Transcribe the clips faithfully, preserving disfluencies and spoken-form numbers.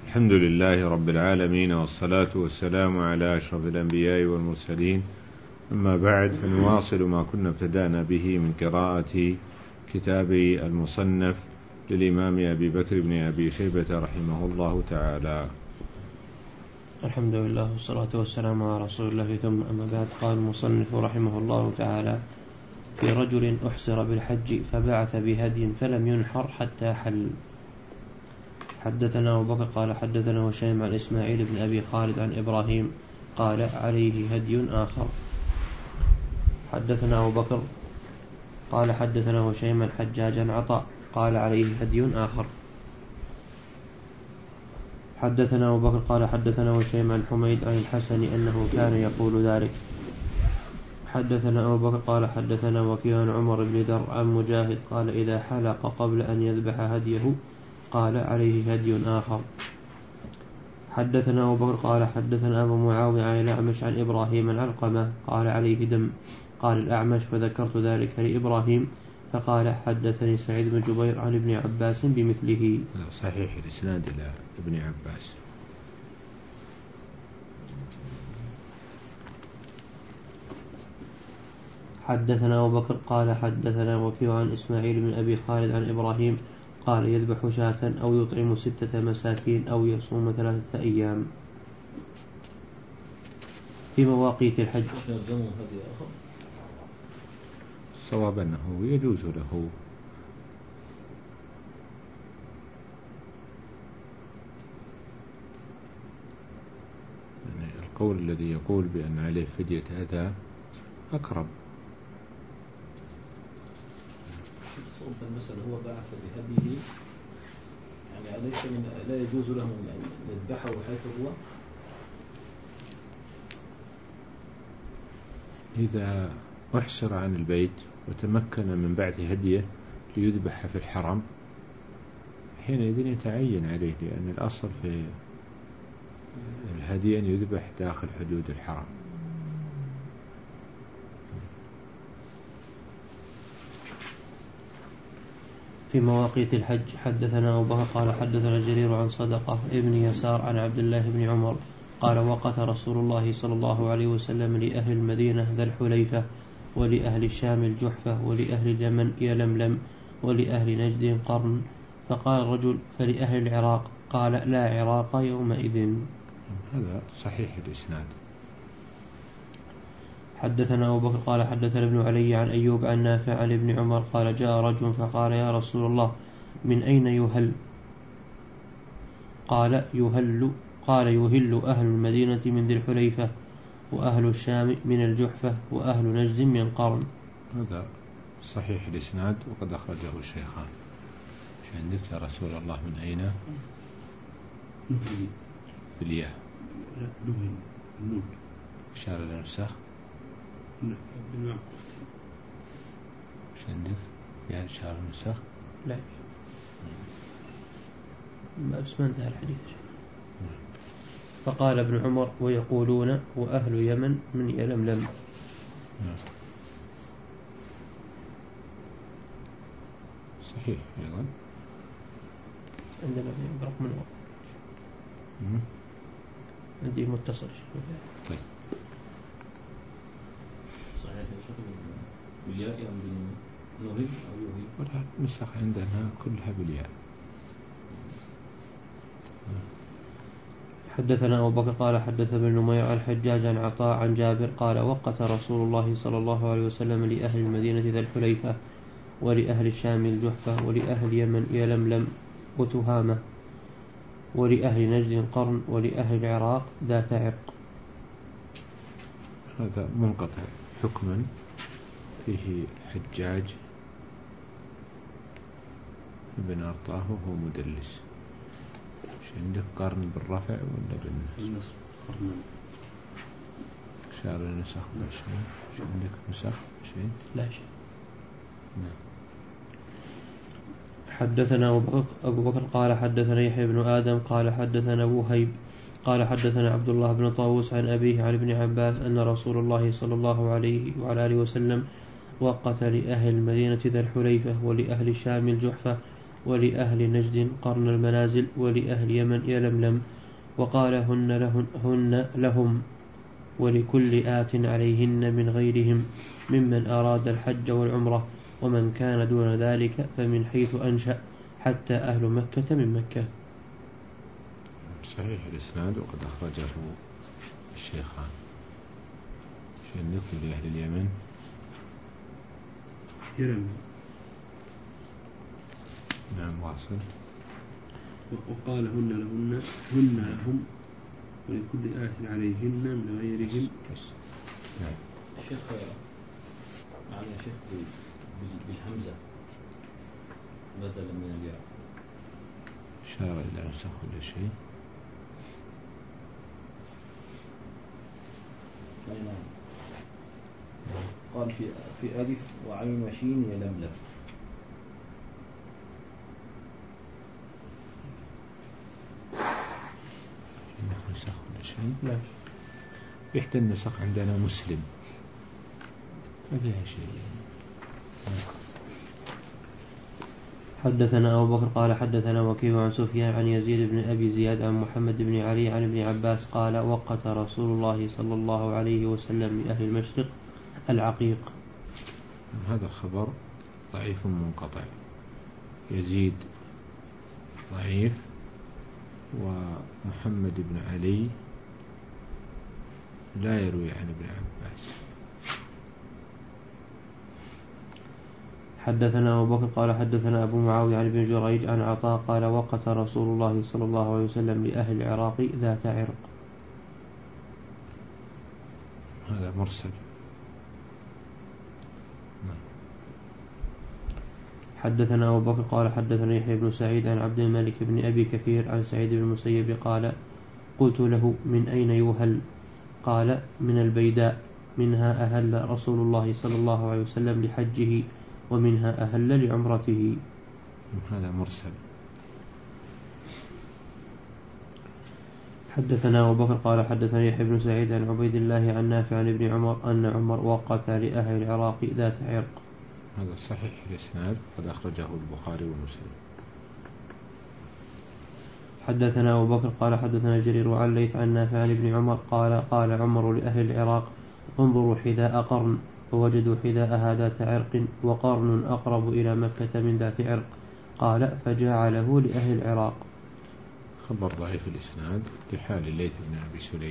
الحمد لله رب العالمين، والصلاة والسلام على أشرف الأنبياء والمرسلين. أما بعد، فنواصل ما كنا ابتدأنا به من قراءة كتاب المصنف للإمام أبي بكر بن أبي شيبة رحمه الله تعالى. الحمد لله والصلاة والسلام على رسول الله، ثم أما بعد. قال المصنف رحمه الله تعالى: في رجل أحصر بالحج فبعث بهدي فلم ينحر حتى حل. حدثنا أبو بكر قال حدثنا هشيم عن إسماعيل بن أبي خالد عن إبراهيم قال عليه هدي آخر. حدثنا أبو بكر قال حدثنا هشيم عن حجاج عن عطاء قال عليه هدي آخر. حدثنا أبو بكر قال حدثنا هشيم عن حميد عن الحسن أنه كان يقول ذلك. حدثنا أبو بكر قال حدثنا وكيع عن عمر بن در عن مجاهد قال إذا حلق قبل أن يذبح هديه قال عليه هدي آخر. حدثنا أبو بكر قال حدثنا أبو معاوية عن الأعمش عن إبراهيم عن علقمة قال عليه دم. قال الأعمش فذكرت ذلك لإبراهيم فقال حدثني سعيد بن جبير عن ابن عباس بمثله. صحيح الإسناد إلى ابن عباس. حدثنا أبو بكر قال حدثنا وكيع عن إسماعيل بن أبي خالد عن إبراهيم قال يذبح شاة أو يطعم ستة مساكين أو يصوم ثلاثة أيام. في مواقيت الحج. صواب أنه يجوز له يعني القول الذي يقول بأن عليه فدية أذى أقرب. المسألة هو بعث بهديه، يعني أليس من لا يجوز له أن يذبحه حيث هو؟ إذا أحصر عن البيت وتمكن من بعث هديه ليذبح في الحرم حينئذ يتعين عليه، لأن الأصل في الهدي أن يذبح داخل حدود الحرم. في مواقيت الحج. حدثنا أبو بكر قال حدثنا جرير عن صدقة ابن يسار عن عبد الله بن عمر قال وقت رسول الله صلى الله عليه وسلم لأهل المدينة ذا الحليفة ولأهل الشام الجحفة ولأهل اليمن يلملم ولأهل نجد قرن. فقال الرجل فلأهل العراق؟ قال لا عراق يومئذ. هذا صحيح الإسناد. حدثنا أبو بكر قال حدثنا ابن علي عن أيوب عن نافع عن ابن عمر قال جاء رجل فقال يا رسول الله من أين يهل؟ قال يهل قال يهل أهل المدينة من ذي الحليفة وأهل الشام من الجحفة وأهل نجد من قرن. هذا صحيح الإسناد وقد أخرجه الشيخان. مش عندك يا رسول الله من أين؟ بالياء. لا نهل النون. إشارة للنسخ. نعم. مش عندك يعني إشارة للنسخ؟ لا بس ما انتهى الحديث. فقال ابن عمر ويقولون وأهل يمن من يلملم. صحيح أيضا. عندنا رقم من عندي متصل. طيب صحيح بالياء أم بالنهي أو يهي؟ ولا نسخ عندنا كلها بالياء. حدثنا أبو بكر قال حدث ابن نمير عن حجاج عن عطاء عن جابر قال وقت رسول الله صلى الله عليه وسلم لأهل المدينة ذا الحليفة ولأهل الشام الجحفة ولأهل يمن يلملم وتهامة ولأهل نجد قرن ولأهل العراق ذات عرق. هذا منقطع حكما، فيه حجاج ابن أرطاه وهو مدلس. مش عندك قرن بالرفع ولا بالنصب؟ قرن. شارع النسخ لا شيء. مش عندك نسخ شيء؟ لا شيء. نعم. حدثنا أبو بكر قال حدثنا يحيى بن آدم قال حدثنا أبو هيب قال حدثنا عبد الله بن طاووس عن أبيه عن ابن عباس أن رسول الله صلى الله عليه وعلى آله وسلم وقت لأهل المدينة ذا الحليفة ولأهل الشام الجحفة ولأهل نجد قرن المنازل ولأهل يمن يلملم وقال هن, لهن هن لهم ولكل آت عليهن من غيرهم ممن أراد الحج والعمرة ومن كان دون ذلك فمن حيث أنشأ حتى أهل مكة من مكة. صحيح الإسناد وقد أخرجه الشيخان. شيء نقول لأهل اليمن يلملم. نعم واصل. وقال هن لهن هن لهم ولكل آت عليهن من غيرهم. نعم. الشيخ معنى شيخ بالهمزة بدلا من الياء. إشارة إلى نسخ ولا شيء. نعم. قال في في ألف وعين وشين يلملم. نسخ ولا شيء. لا. إحدى النسخ عندنا مسلم ما فيها شيء. حدثنا أبو بكر قال حدثنا وكيع عن سفيان عن يزيد بن أبي زياد عن محمد بن علي عن ابن عباس قال وقت رسول الله صلى الله عليه وسلم لأهل المشرق العقيق. هذا الخبر ضعيف منقطع. يزيد ضعيف ومحمد بن علي لا يروي عن ابن عباس. حدثنا أبو بكر قال حدثنا أبو معاوية عن ابن جريج عن عطاء قال وقت رسول الله صلى الله عليه وسلم لأهل العراق ذات عرق. هذا مرسل. حدثنا أبو بكر قال حدثنا يحيى بن سعيد عن عبد الملك بن أبي كثير عن سعيد بن المسيب قال قلت له من أين يهل؟ قال من البيداء منها أهل رسول الله صلى الله عليه وسلم لحجه ومنها أهل لعمرته. هذا مرسل. حدثنا أبو بكر قال حدثنا يحيى بن سعيد عن عبيد الله عن نافع عن ابن عمر أن عمر وقت لأهل العراق ذات عرق. هذا صحيح الإسناد قد أخرجه البخاري ومسلم. حدثنا أبو بكر قال حدثنا جرير عن ليث عن نافع عن ابن عمر قال قال عمر لأهل العراق انظروا حذاء قرن فوجدوا حذاءها ذات عرق وقرن أقرب إلى مكة من ذات عرق قال فجعله لأهل العراق. خبر ضعيف الإسناد لحال الليث بن أبي سليم.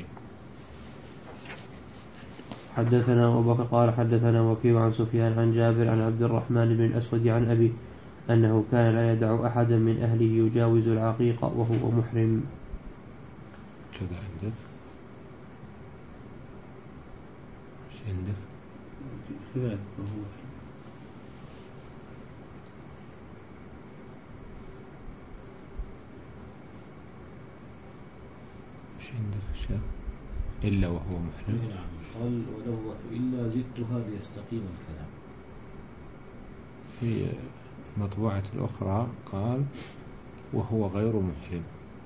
حدثنا أبو بكر قال حدثنا وكيع عن سفيان عن جابر عن عبد الرحمن بن الأسود عن أبيه أنه كان لا يدع أحدا من أهله يجاوز العقيق وهو محرم. كذا عندك ايش عندك؟ خلاف وهو ايش عندك اشياء إلا وهو محرم. نعم. قال ولو إلا زدتها ليستقيم الكلام. في المطبوعة الأخرى قال وهو غير محرم.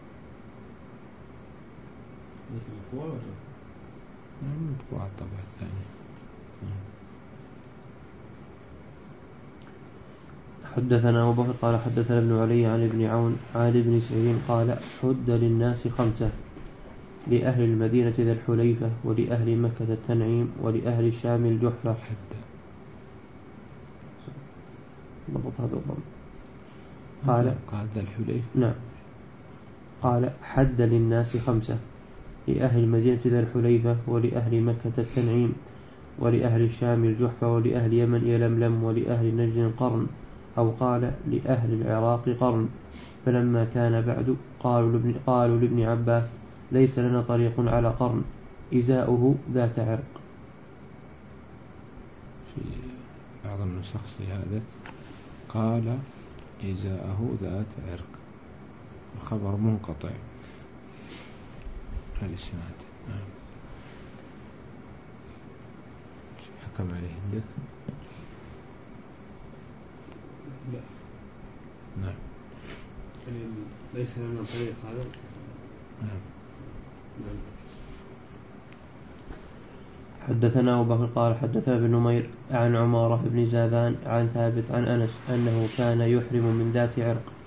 مثل مطبوعة ولا؟ المطبوعة الطبعة الثانية. حدثنا أبو بكر قال حدثنا ابن علي عن ابن عون عن ابن سعيد قال حد للناس خمسة لأهل المدينة ذا الحليفة ولأهل مكة التنعيم ولأهل الشام الجحفة. ضبطها بالضم. قال قال ذا الحليفة. نعم. قال حد للناس خمسة لأهل المدينة ذا الحليفة ولأهل مكة التنعيم ولأهل الشام الجحفة ولأهل يمن يلملم ولأهل نجد قرن أو قال لأهل العراق قرن. فلما كان بعد قالوا لابن, قالوا لابن عباس ليس لنا طريق على قرن إزاؤه ذات عرق. في بعض النسخ هذا قال إزاءه ذات عرق. الخبر منقطع الإسناد. نعم. حكم عليه عندك؟ لا. نعم. ليس لنا طريق هذا. نعم. حدثنا أبو بكر قال حدثنا ابن نمير عن عمارة بن زاذان عن ثابت عن أنس أنه كان يحرم من ذات عرق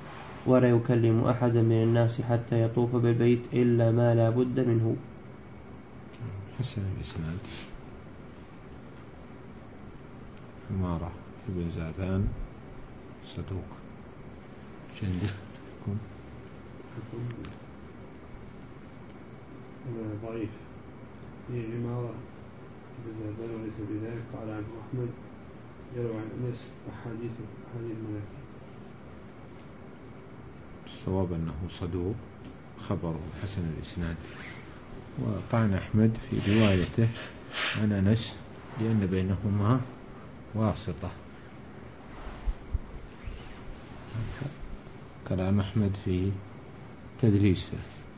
ولا يكلم أحدا من الناس حتى يطوف بالبيت إلا ما لا بد منه. حسن الإسناد. عمارة ابن زاذان صدوق. شندكم ضعيف. هي عمارة ابن زاذان وليس بذلك. قال عنه أحمد يروي عن أنس أحاديث أحاديث مناكب. الصواب أنه صدوق، خبره حسن الإسناد. وطعن أحمد في روايته عن أنس لأن بينهما واسطة. كلام أحمد في تدريسه.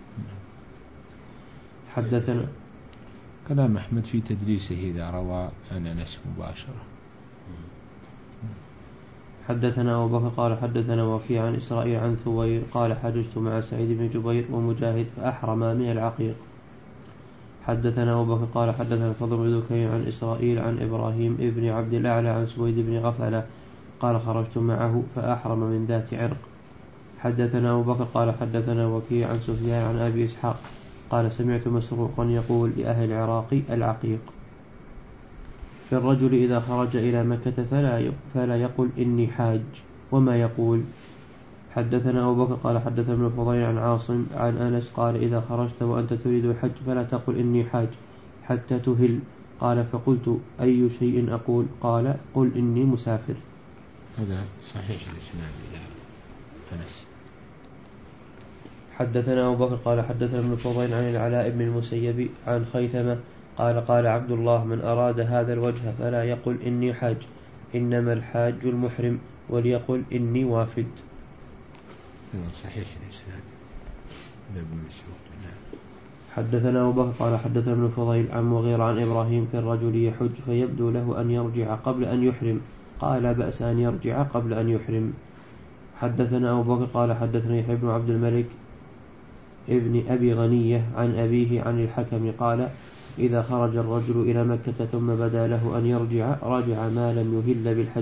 حدثنا كلام أحمد في تدريسه إذا روى عن أنس مباشرة. حدثنا أبو بكر قال حدثنا وكيع عن إسرائيل عن ثوير قال حججت مع سعيد بن جبير ومجاهد فأحرما من العقيق. حدثنا أبو بكر قال حدثنا الفضل بن ذكير عن إسرائيل عن إبراهيم ابن عبد الأعلى عن سويد بن غفلة قال خرجت معه فأحرم من ذات عرق. حدثنا أبو بكر قال حدثنا وكيع عن سفيان عن أبي إسحاق قال سمعت مسروقا يقول لأهل العراق العقيق. في الرجل إذا خرج إلى مكة فلا فلا يقل إني حاج وما يقول. حدثنا أبو بكر قال حدثنا ابن الفضيل عن عاصم عن أنس قال إذا خرجت وأنت تريد الحج فلا تقل إني حاج حتى تهل. قال فقلت أي شيء أقول؟ قال قل إني مسافر. هذا صحيح الإسناد إلى أنس. حدثنا أبو بكر قال حدثنا ابن الفضيل عن العلاء بن المسيب عن خيثمة قال قال عبد الله من أراد هذا الوجه فلا يقل إني حاج إنما الحاج المحرم وليقل إني وافد. صحيح الإسناد ابن مسعود. حدثنا أبو بكر قال حدثنا ابن الفضيل عن مغيرة عن إبراهيم في الرجل يحج فيبدو له أن يرجع قبل أن يحرم قال لا بأس أن يرجع قبل أن يحرم. حدثنا أبو بكر قال حدثنا يحيى بن عبد الملك ابن أبي غنية عن أبيه عن الحكم قال إذا خرج الرجل إلى مكة ثم بدا له أن يرجع رجع ما لم يهل بالحج.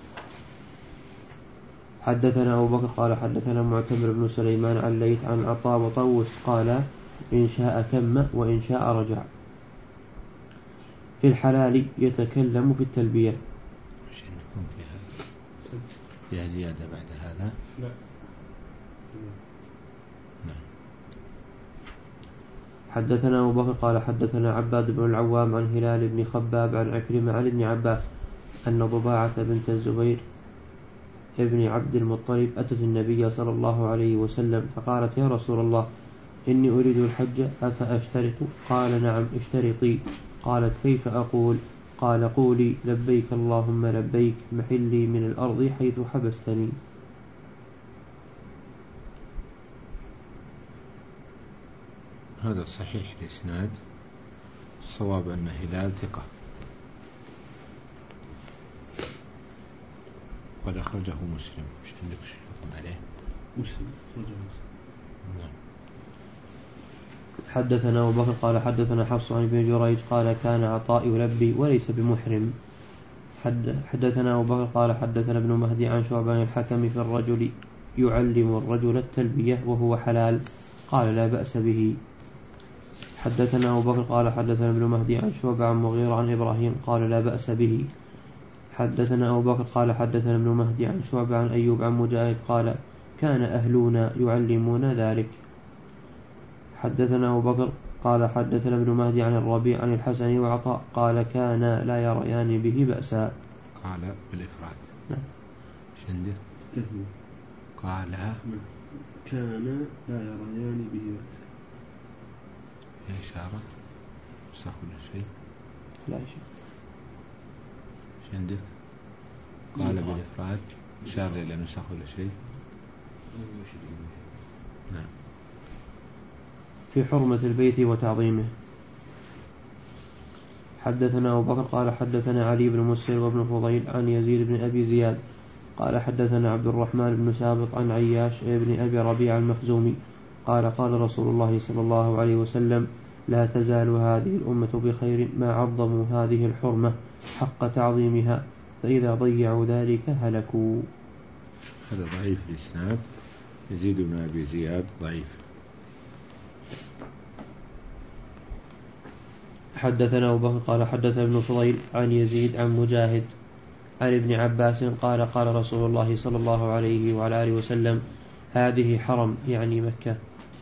حدثنا أبو بكر قال حدثنا معتمر بن سليمان عن ليث عن عطاء وطوس قال إن شاء تم وإن شاء رجع. في الحلال يتكلم في التلبية. مش عندكم فيها فيها زيادة بعد هذا؟ لا. نعم. حدثنا أبو بكر قال حدثنا عباد بن العوام عن هلال بن خباب عن عكرمة عن ابن عباس أن ضباعة بنت الزبير ابن عبد المطلب أتت النبي صلى الله عليه وسلم فقالت يا رسول الله إني أريد الحج أفأشترط؟ قال نعم اشترطي. قالت كيف أقول؟ قال قولي لبيك اللهم لبيك محلي من الأرض حيث حبستني. هذا صحيح الإسناد. الصواب أن هلال ثقة قد أخرجه مسلم. مش عندك شيء عليه؟ مسلم أخرجه مسلم. نعم. حدثنا أبو بكر قال حدثنا حفص عن ابن جريج قال كان عطاء يلبي وليس بمحرم. حدثنا أبو بكر قال حدثنا ابن مهدي عن شعبة عن الحكم في الرجل يعلم الرجل التلبية وهو حلال قال لا بأس به. حدثنا أبو بكر قال حدثنا ابن مهدي عن شعبة عن مغيرة عن إبراهيم قال لا بأس به. حدثنا أبو بكر قال حدثنا ابن مهدي عن شعبة عن أيوب عن مجاهد قال كان أهلنا يعلمون ذلك. حدثنا أبو بكر قال حدثنا ابن مهدي عن الربيع عن الحسن وعطاء قال كان لا يريان به بأسا. قال بالإفراد. نعم. شندر تثني. قال كان لا يريان به بأسا. إشارة نسخ ولا شيء؟ لا شيء. شندر قال بالإفراد إشارة إلى نسخ ولا شيء؟ نعم. في حرمة البيت وتعظيمه. حدثنا أبو بكر قال حدثنا علي بن مسر وابن فضيل عن يزيد بن أبي زياد قال حدثنا عبد الرحمن بن سابق عن عياش بن أبي ربيع المخزومي قال قال رسول الله صلى الله عليه وسلم لا تزال هذه الأمة بخير ما عظموا هذه الحرمة حق تعظيمها فإذا ضيعوا ذلك هلكوا. هذا ضعيف الإسناد يزيد بن أبي زياد ضعيف. حدثنا أبو بكر قال حدثنا ابن فضيل عن يزيد عن مجاهد عن ابن عباس قال قال رسول الله صلى الله عليه وعلى آله وسلم هذه حرم يعني مكة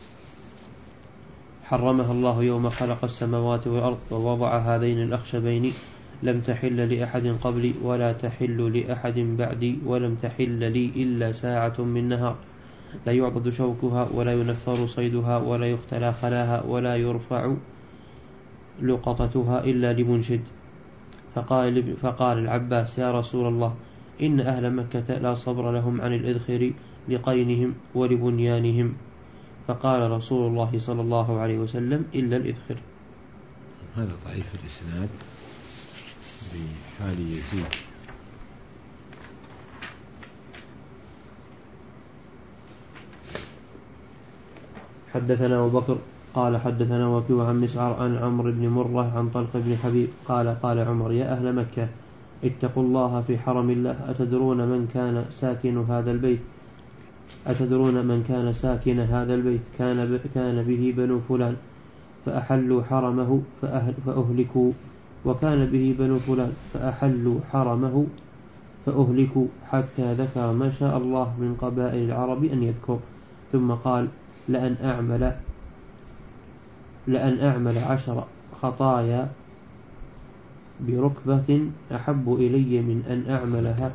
حرمها الله يوم خلق السماوات والأرض ووضع هذين الأخشبين لم تحل لأحد قبلي ولا تحل لأحد بعدي ولم تحل لي إلا ساعة من نهار لا يعضد شوكها ولا ينفر صيدها ولا يختلى خلاها ولا يرفع لقطتها إلا لمنشد. فقال, فقال العباس يا رسول الله إن أهل مكة لا صبر لهم عن الإذخر لقينهم ولبنيانهم. فقال رسول الله صلى الله عليه وسلم إلا الإذخر. هذا ضعيف الإسناد بحال يزيد. حدثنا أبو بكر قال حدثنا وكيع عن مسعر عن عمرو بن مرة عن طلق بن حبيب قال قال عمر يا أهل مكة اتقوا الله في حرم الله أتدرون من كان ساكن هذا البيت أتدرون من كان ساكن هذا البيت كان كان به بنو فلان فأحلوا حرمه فأهل فأهلكوا وكان به بنو فلان فأحلوا حرمه فأهلكوا حتى ذكر ما شاء الله من قبائل العرب أن يذكر ثم قال لأن أعمل لأن أعمل عشر خطايا بركبة أحب إلي من أن أعملها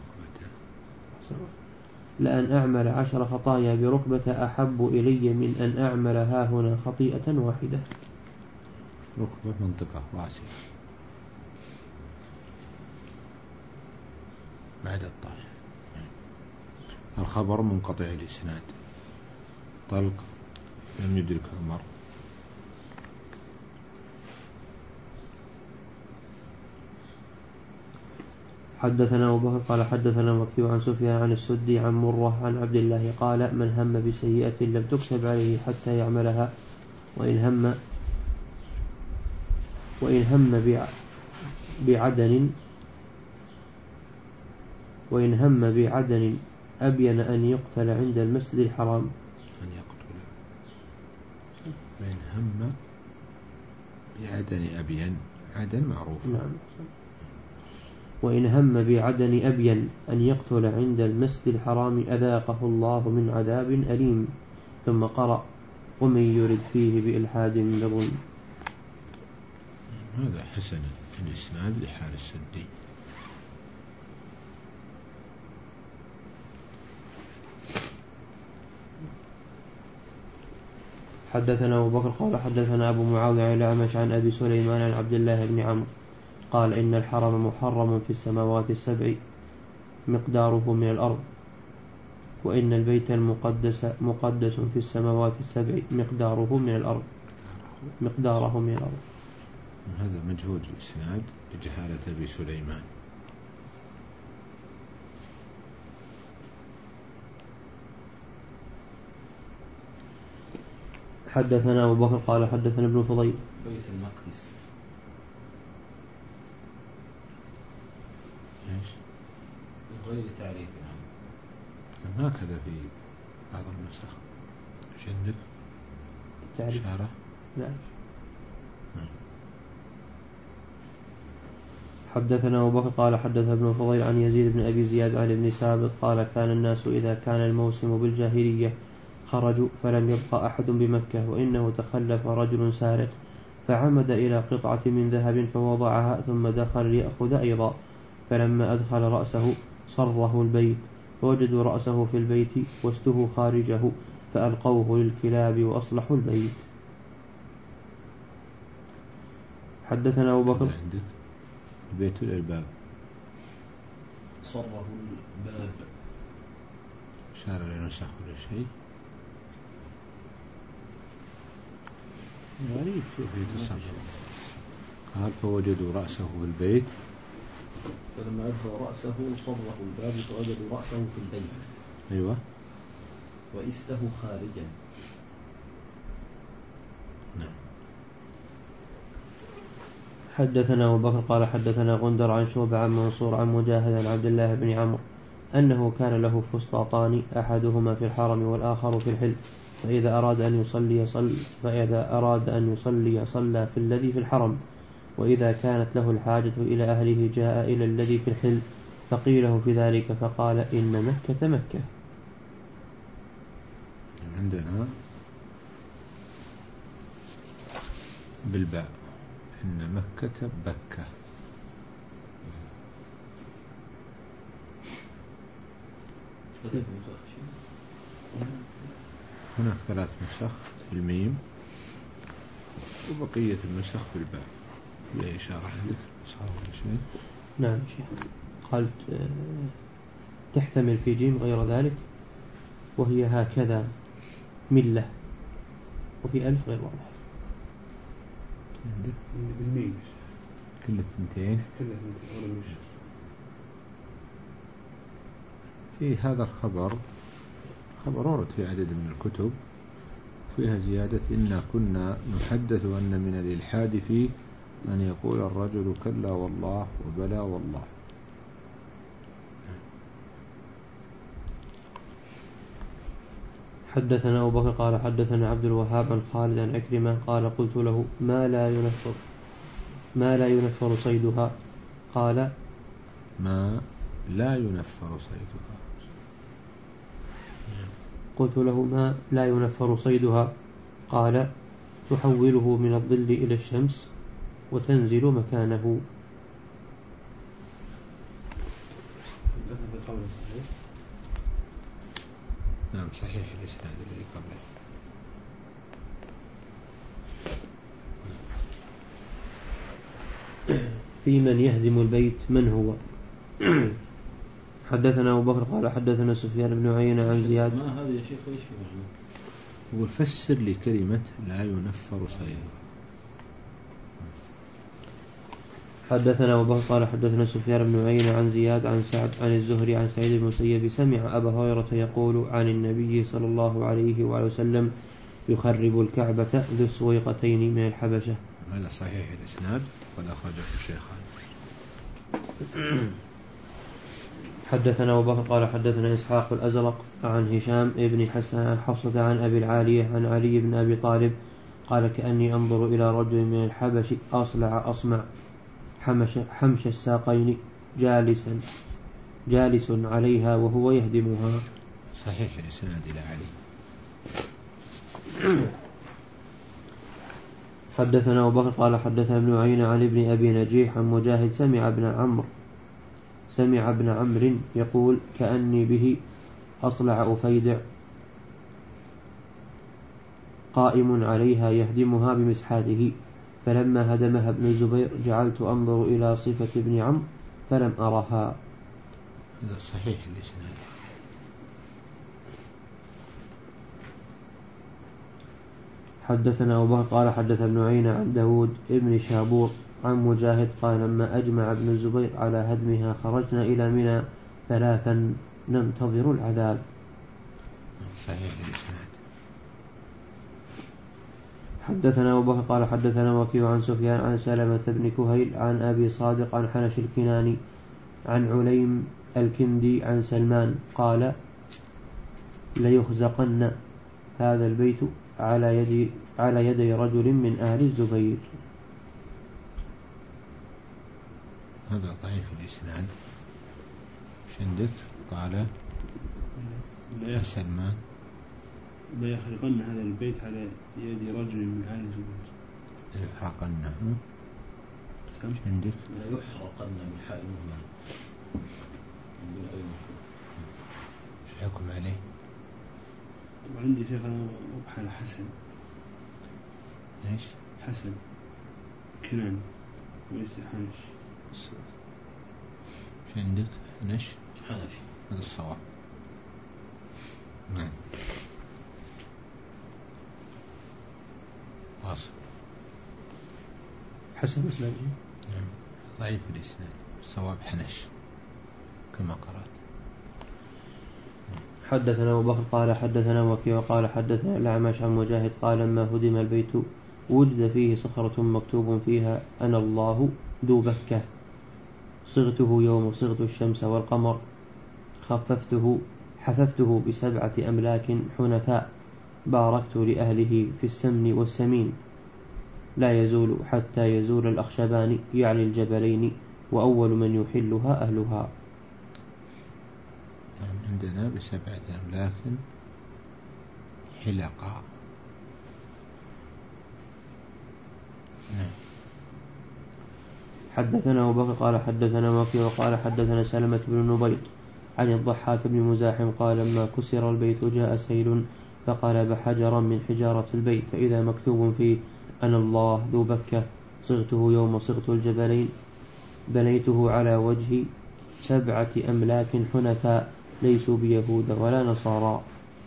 لأن أعمل عشر خطايا بركبة أحب إلي من أن أعملها هنا خطيئة واحدة. ركبة منطقة واسعة بعد الطائف. الخبر منقطع الإسناد. طلق لم يدرك عمر. حدثنا أبو بكر قال حدثنا وكيع عن سفيان عن السدي عن مرة عن عبد الله قال من هم بسيئة لم تكتب عليه حتى يعملها وإن هم وإن هم بعدن وإن هم بعدن أبين أن يقتل عند المسجد الحرام. أن يقتل وإن هم بعدن أبين عدن معروف. نعم. وإن هم بعدن أبين أن يقتل عند المسجد الحرام أذاقه الله من عذاب أليم. ثم قرأ ومن يرد فيه بإلحاد بظلم. هذا حسن الإسناد لحال السدي. حدثنا أبو بكر قال حدثنا أبو معاوية عن الأعمش عن أبي سليمان عن عبد الله بن عمرو قال إن الحرم محرم في السماوات السبع مقداره من الأرض وإن البيت المقدس مقدس في السماوات السبع مقداره من الأرض مقداره من الأرض. هذا مجهود الإسناد لجهالة أبي سليمان. حدثنا أبو بكر قال حدثنا ابن فضيل. بيت المقدس ايش؟ غير تعريف نعم. هكذا في بعض النسخ. ايش عندك؟ تعريف. شارة؟ نعم. حدثنا أبو بكر قال حدث ابن فضيل عن يزيد بن أبي زياد عن ابن ثابت قال كان الناس إذا كان الموسم بالجاهلية خرجوا فلم يبقى أحد بمكة وإنه تخلف رجل سارق فعمد إلى قطعة من ذهب فوضعها ثم دخل ليأخذ أيضا فلما أدخل رأسه صره البيت فوجدوا رأسه في البيت واسته خارجه فألقوه للكلاب وأصلحوا البيت. حدثنا أبو بكر. عندك البيت الباب صره الباب شار لنسخ ولا شيء غريب في تصرف. قال فوجدوا رأسه في البيت فلما أدخل رأسه صره الباب فوجدوا رأسه في البيت. أيوة. وإسته خارجا. نعم. حدثنا أبو بكر قال حدثنا غندر عن شعبة عن منصور عن مجاهد عن عبد الله بن عمرو أنه كان له فسطاطان أحدهما في الحرم والآخر في الحل، فإذا أراد أن يصلي صل فإذا أراد أن يصلي صلى في الذي في الحرم، وإذا كانت له الحاجة إلى أهله جاء إلى الذي في الحل، فقيله في ذلك فقال إن مكة مكة. عندنا بالباء إن مكة بكة. هناك ثلاث نسخ في الميم وبقية النسخ في الباء. في إشارة عندك صار شيء؟ نعم شيخ، قالت تحتمل في جيم غير ذلك، وهي هكذا ملة، وفي ألف غير واضح. بالميم كل الثنتين كل الثنتين ولا مش في هذا الخبر. خبر ورد في عدد من الكتب فيها زيادة إنا كنا نحدث أن من الإلحاد فيه أن يقول الرجل كلا والله وبلا والله. حدثنا أبو بكر قال حدثنا عبد الوهاب عن خالد عن عكرمة قال قلت له ما لا ينفر ما لا ينفر صيدها؟ قال ما لا ينفر صيدها. قلت له ما لا ينفر صيدها؟ قال تحوله من الظل إلى الشمس وتنزل مكانه. نعم صحيح الإسناد الذي قبله. في من يهدم البيت من هو؟ حدثنا أبو بكر قال حدثنا سفيان بن عيينة عن زياد. ما هذا يا شيخ وإيش في معنى؟ هو فسر لكلمة لا ينفر صيدها. حدثنا أبو بكر قال حدثنا سفيان بن عيينة عن زياد عن سعد عن الزهري عن سعيد بن المسيب سمع أبا هريرة يقول عن النبي صلى الله عليه وآله وسلم يخرب الكعبة ذو السويقتين من الحبشة. هذا صحيح الإسناد ولا أخرجه الشيخان. حدثنا أبو بكر قال حدثنا إسحاق الأزرق عن هشام ابن حسن عن حفصة عن أبي العالية عن علي بن أبي طالب قال كأني أنظر إلى رجل من الحبش أصلع أصمع حمش, حمش الساقين جالسا جالس عليها وهو يهدمها. صحيح الإسناد إلى علي. حدثنا أبو بكر قال حدثنا ابن عيينة عن ابن أبي نجيح عن مجاهد سمع ابن عمرو سمع ابن عمرو يقول كأني به أصلع أفيدع قائم عليها يهدمها بمسحاته، فلما هدمها ابن الزبير جعلت أنظر إلى صفة ابن عمرو فلم أرها. هذا صحيح الإسناد. حدثنا أبو بكر قال حدث ابن عيينة عن داود ابن شابور عن مجاهد قال لما أجمع ابن الزبير على هدمها خرجنا إلى منى ثلاثا ننتظر العذاب. صحيح الإسناد. حدثنا أبو بكر قال حدثنا وكيع عن سفيان عن سلمة بن كهيل عن أبي صادق عن حنش الكناني عن عليم الكندي عن سلمان قال ليخزقن هذا البيت على يد على يدي رجل من آل الزبير. هذا ضعيف الإسناد. ايش عندك؟ قال يا سلمان لا يخرقن هذا البيت على يد رجل من آل الزبير. يحرقن. ايش عندك؟ لا يحرقن من حال مهمل. ايش حكم عليه؟ وعندي شيخ أنا أبحث حسن. ايش؟ حسن كنان وليس حنش. ايش عندك؟ حنش؟ حنش هذا الصواب. نعم. واصل. حسن مسلم. نعم. ضعيف الإسناد. الصواب حنش كما قرأت. حدثنا أبو بكر قال حدثنا وكيع قال حدثنا الأعمش عن مجاهد قال لما هدم البيت وجد فيه صخرة مكتوب فيها أنا الله ذو بكة صغته يوم صغت الشمس والقمر خففته حففته بسبعة أملاك حنفاء باركت لأهله في السمن والسمين لا يزول حتى يزول الأخشبان يعني الجبلين وأول من يحلها أهلها. عندنا بسبعة أملاك حلقا. حدثنا أبو بكر قال حدثنا وكيع وقال حدثنا سلمة بن نبيط عن الضحاك بن مزاحم قال لما كسر البيت جاء سيل فقلب حجرا من حجارة البيت فإذا مكتوب فيه أنا الله ذو بكة صغته يوم صغت الجبلين بنيته على وجه سبعة أملاك حنفاء ليسوا بيهود ولا نصارى.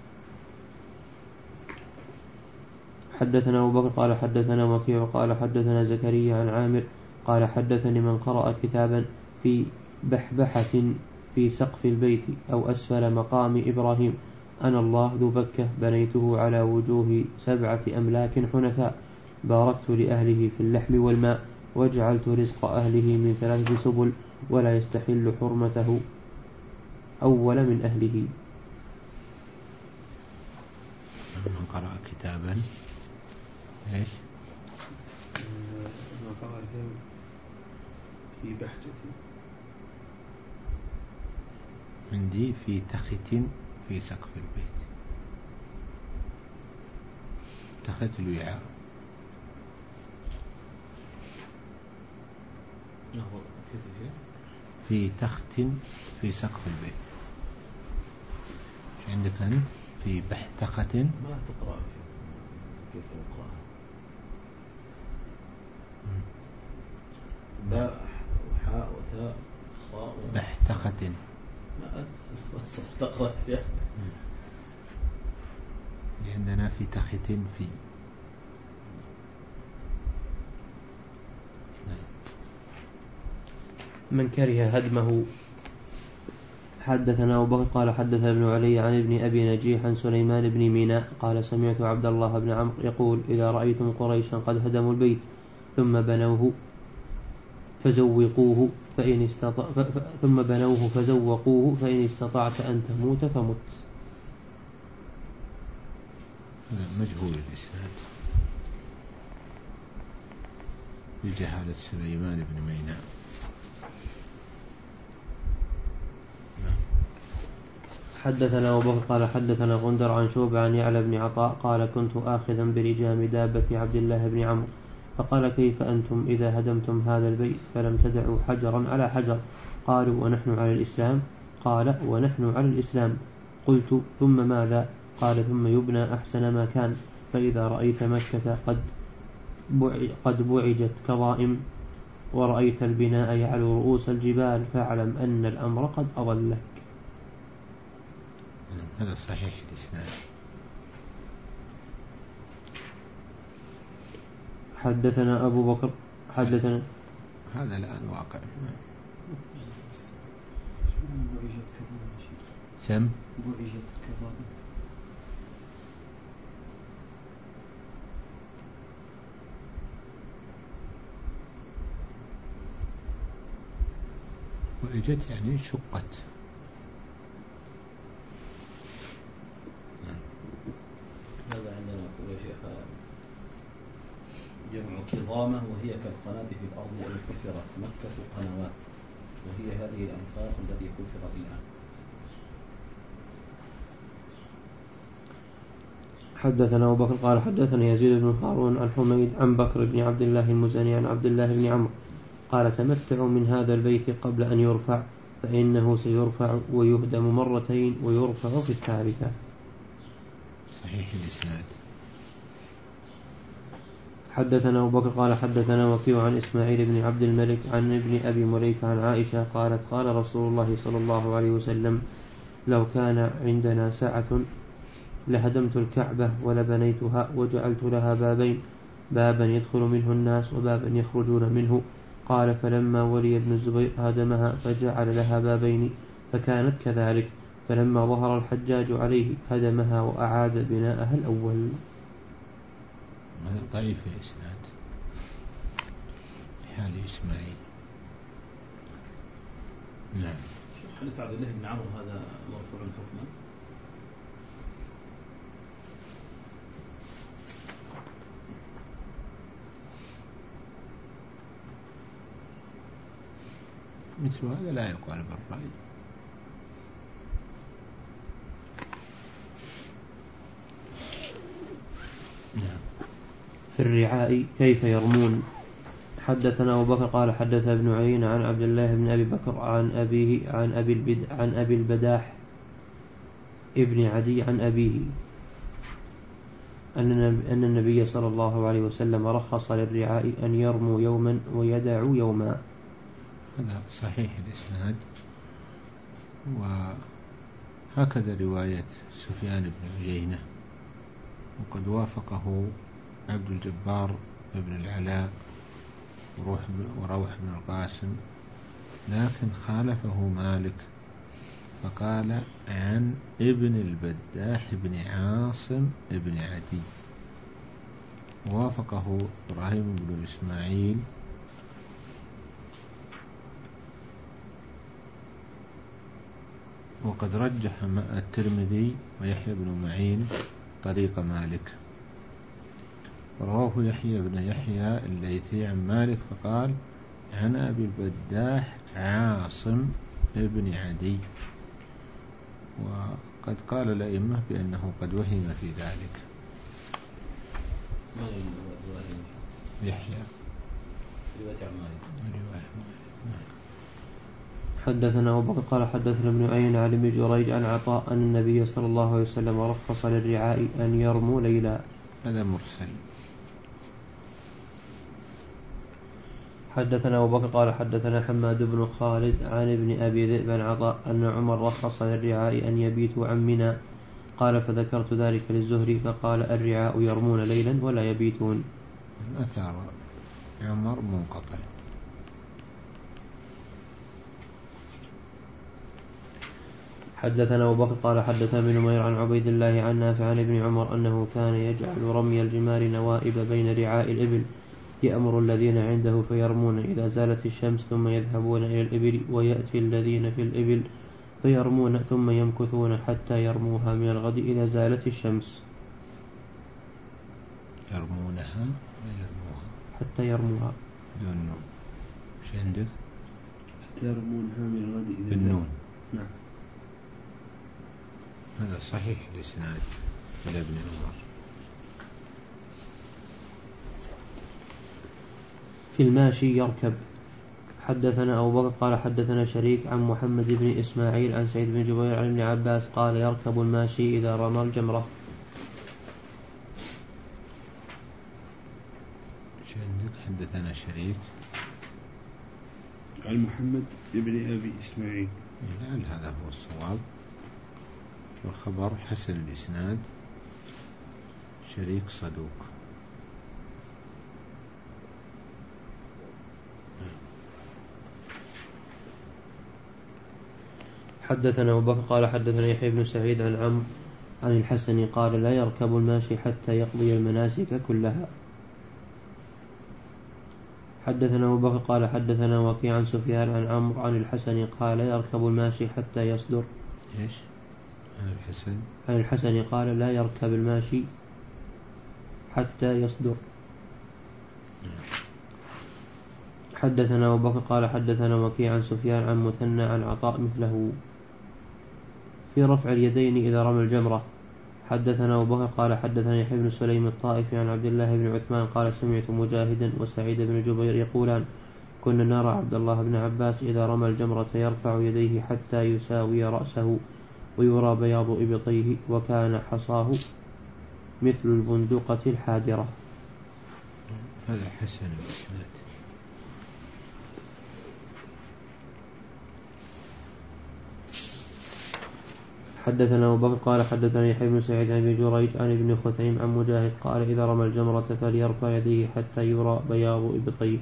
حدثنا أبو بكر قال حدثنا وكيع قال حدثنا زكريا عن عامر قال حدثني من قرأ كتابا في بحبحة في سقف البيت أو أسفل مقام إبراهيم أنا الله ذو بكة بنيته على وجوه سبعة أملاك حنفاء باركت لأهله في اللحم والماء وجعلت رزق أهله من ثلاثة سبل ولا يستحل حرمته أول من أهله. من قرأ كتابا إيش؟ من قرأ كتابا في بحثة عندي في تخت في سقف البيت. تخت الوعاء في تخت في سقف البيت. ايش عندك أنت؟ في بحتقة ما تقرأ كيف نقرأها باء وحاء وتاء خاء بحتقة ما تقرأ فيها لأننا في تخت في من كره هدمه. حدثنا أبو بكر قال حدثنا ابن علي عن ابن أبي نجيح عن سليمان بن ميناء قال سمعت عبد الله بن عمرو يقول إذا رأيتم قريشا قد هدموا البيت ثم بنوه فزوقوه فإن استطاع ثم بنوه فزوقوه فإن استطعت أن تموت فمت. مجهول الإسناد بجهالة سليمان بن ميناء. حدثنا أبو بكر قال حدثنا غندر عن شوبة عن يعلى بن عطاء قال كنت آخذا برجام دابة عبد الله بن عمرو فقال كيف أنتم إذا هدمتم هذا البيت فلم تدعوا حجرا على حجر قالوا ونحن على الإسلام قال ونحن على الإسلام قلت ثم ماذا قال ثم يبنى أحسن ما كان فإذا رأيت مكة قد قد بعجت كظائم ورأيت البناء يعلو رؤوس الجبال فاعلم أن الأمر قد أضلك. هذا صحيح الإسناد. حدثنا أبو بكر حدثنا هذا الآن واقع سم بعجت كظائم بعجت يعني شقت. هذا عندنا يقول يا شيخ جمع كظامة وهي كالقناة في الأرض التي كفرت مكة قنوات وهي هذه الأنفاق التي كفرت الآن. حدثنا أبو بكر قال حدثنا يزيد بن هارون عن حميد عن بكر بن عبد الله المزني عن عبد الله بن عمرو قال تمتعوا من هذا البيت قبل أن يرفع فإنه سيرفع ويهدم مرتين ويرفع في الثالثة. صحيح الإسناد. حدثنا أبو بكر قال حدثنا وكيع عن إسماعيل بن عبد الملك عن ابن أبي مليكة عن عائشة قالت قال رسول الله صلى الله عليه وسلم لو كان عندنا ساعة لهدمت الكعبة ولبنيتها وجعلت لها بابين بابا يدخل منه الناس وبابا يخرجون منه قال فلما ولي ابن الزبير هدمها فجعل لها بابين فكانت كذلك فلما ظهر الحجاج عليه هدمها وأعاد بناءها الأول. هذا ضعيف الإسناد حال إسماعيل. نعم. حديث عبد الله بن عمرو هذا مرفوع حكما؟ مثل هذا لا يقال بالرأي. في الرعاء كيف يرمون. حدثنا أبو بكر قال حدث ابن عيينة عن عبد الله بن أبي بكر عن أبيه عن أبي البد عن أبي البداح ابن عدي عن أبيه أن النبي صلى الله عليه وسلم رخص للرعاء أن يرموا يوما ويدعوا يوما. هذا صحيح الإسناد، وهكذا رواية سفيان بن عيينة، وقد وافقه عبد الجبار بن العلاء وروح بن القاسم، لكن خالفه مالك فقال عن ابن البداح بن عاصم بن عدي، ووافقه إبراهيم بن إسماعيل وقد رجح الترمذي ويحيى بن معين طريق مالك. رواه يحيى بن يحيى الليثي عن مالك فقال عن أبي البداح عاصم بن عدي، وقد قال الأئمة بأنه قد وهم في ذلك. يحيى حدثنا أبو بكر قال حدثنا ابن عيينة عن ابن جريج عن عطاء أن النبي صلى الله عليه وسلم رخص للرعاء أن يرموا ليلا. هذا مرسل. حدثنا أبو بكر قال حدثنا حماد بن خالد عن ابن أبي ذئب عن عطاء أن عمر رخص للرعاء أن يبيتوا عن منى. قال فذكرت ذلك للزهري فقال الرعاء يرمون ليلا ولا يبيتون. أثار عمر منقطع. حدثنا أبو بكر قال حدثنا ابن نمير عن عبيد الله عن نافع عن ابن عمر أنه كان يجعل رمي الجمار نوائب بين رعاء الإبل، يأمر الذين عنده فيرمون إذا زالت الشمس ثم يذهبون إلى الإبل، ويأتي الذين في الإبل فيرمون ثم يمكثون حتى يرموها من الغد إذا زالت الشمس. يرمونها ويرموها حتى يرموها دون نون. ايش عندك؟ حتى يرمونها من الغد إذا بالنون. نعم. هذا صحيح الإسناد إلى ابن عمر. في الماشي يركب. حدثنا أبو بكر قال حدثنا شريك عن محمد بن إسماعيل عن سعيد بن جبير عن ابن عباس قال يركب الماشي إذا رمى الجمرة. حدثنا شريك عن محمد بن أبي إسماعيل. لعل هذا هو الصواب، والخبر حسن الإسناد، شريك صدوق. حدثنا أبو بكر قال حدثنا يحيى بن سعيد عن عمرو عن الحسن قال لا يركب الماشي حتى يقضي المناسك كلها. حدثنا أبو بكر قال حدثنا وكيع عن سفيان عن عمرو عن الحسن قال لا يركب الماشي حتى يصدر. إيش؟ عن الحسن عن الحسن قال لا يركب الماشي حتى يصدر. حدثنا أبو بكر قال حدثنا وكيع عن سفيان عن مثنى عن عطاء مثله في رفع اليدين إذا رمى الجمرة. حدثنا أبو بكر قال حدثنا يحيى بن سليم الطائفي عن عبد الله بن عثمان قال سمعت مجاهدا وسعيد بن جبير يقولان كنا نرى عبد الله بن عباس إذا رمى الجمرة يرفع يديه حتى يساوي رأسه ويرى بياض إبطيه، وكان حصاه مثل البندقة الحادرة. هذا حسن الإسناد. حدثنا أبو بكر قال حدثنا يحيى بن سعيد عن ابي جريج عن ابن خثيم عن مجاهد قال إذا رمى الجمرة فليرفع يديه حتى يرى بياض إبطيه.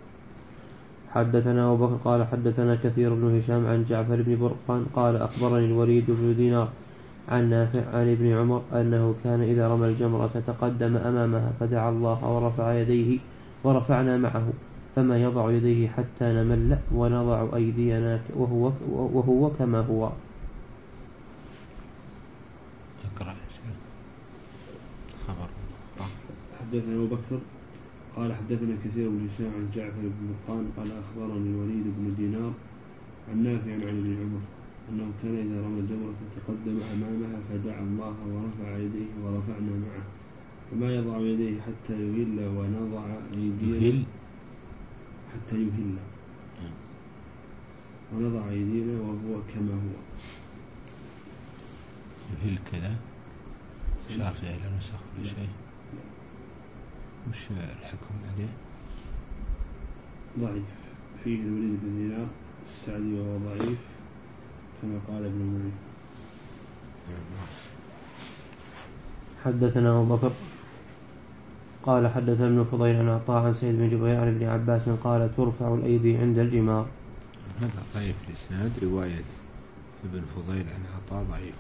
حدثنا أبو بكر قال حدثنا كثير بن هشام عن جعفر بن برقان قال أخبرني الوليد بن دينار عن نافع عن ابن عمر أنه كان إذا رمى الجمرة تقدم أمامها فدعا الله ورفع يديه ورفعنا معه، فما يضع يديه حتى نمل ونضع أيدينا وهو, وهو كما هو. اقرأ خبر. حدثنا أبو بكر قال حدثنا كثير بن هشام عن جعفر بن برقان قال أخبرني الوليد بن دينار عن نافع عن ابن عمر أنه كان إذا رمى الجمرة تقدم أمامها فدعا الله ورفع يديه ورفعنا معه وما يضع يديه حتى يهل ونضع أيدينا حتى يهل ونضع أيدينا وهو كما هو. يهل كذا شافع إلى نسخ ولا شيء مش الحكم عليه ضعيف فيه الوليد بن دينار السعدي وهو ضعيف كما قال ابن المعين. حدثنا أبو بكر قال حدثنا ابن فضيل عن عطاء عن سيد بن جبير عن ابن عباس قال ترفع الأيدي عند الجمار. هذا ضعيف الإسناد رواية ابن فضيل عن عطاء ضعيف.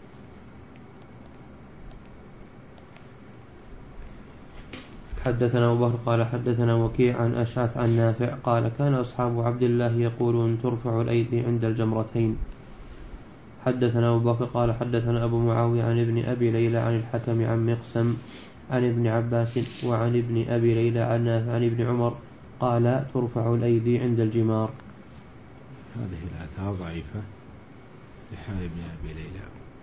حدثنا أبو بكر قال حدثنا وكيع عن أشعث عن نافع قال كان أصحاب عبد الله يقولون ترفع الأيدي عند الجمرتين. حدثنا أبو بكر قال حدثنا أبو معاوية عن ابن أبي ليلى عن الحكم عن مقسم عن ابن عباس وعن ابن أبي ليلى عن نافع عن ابن عمر قال ترفع الأيدي عند الجمار. هذه الآثار ضعيفة لحال ابن أبي ليلى.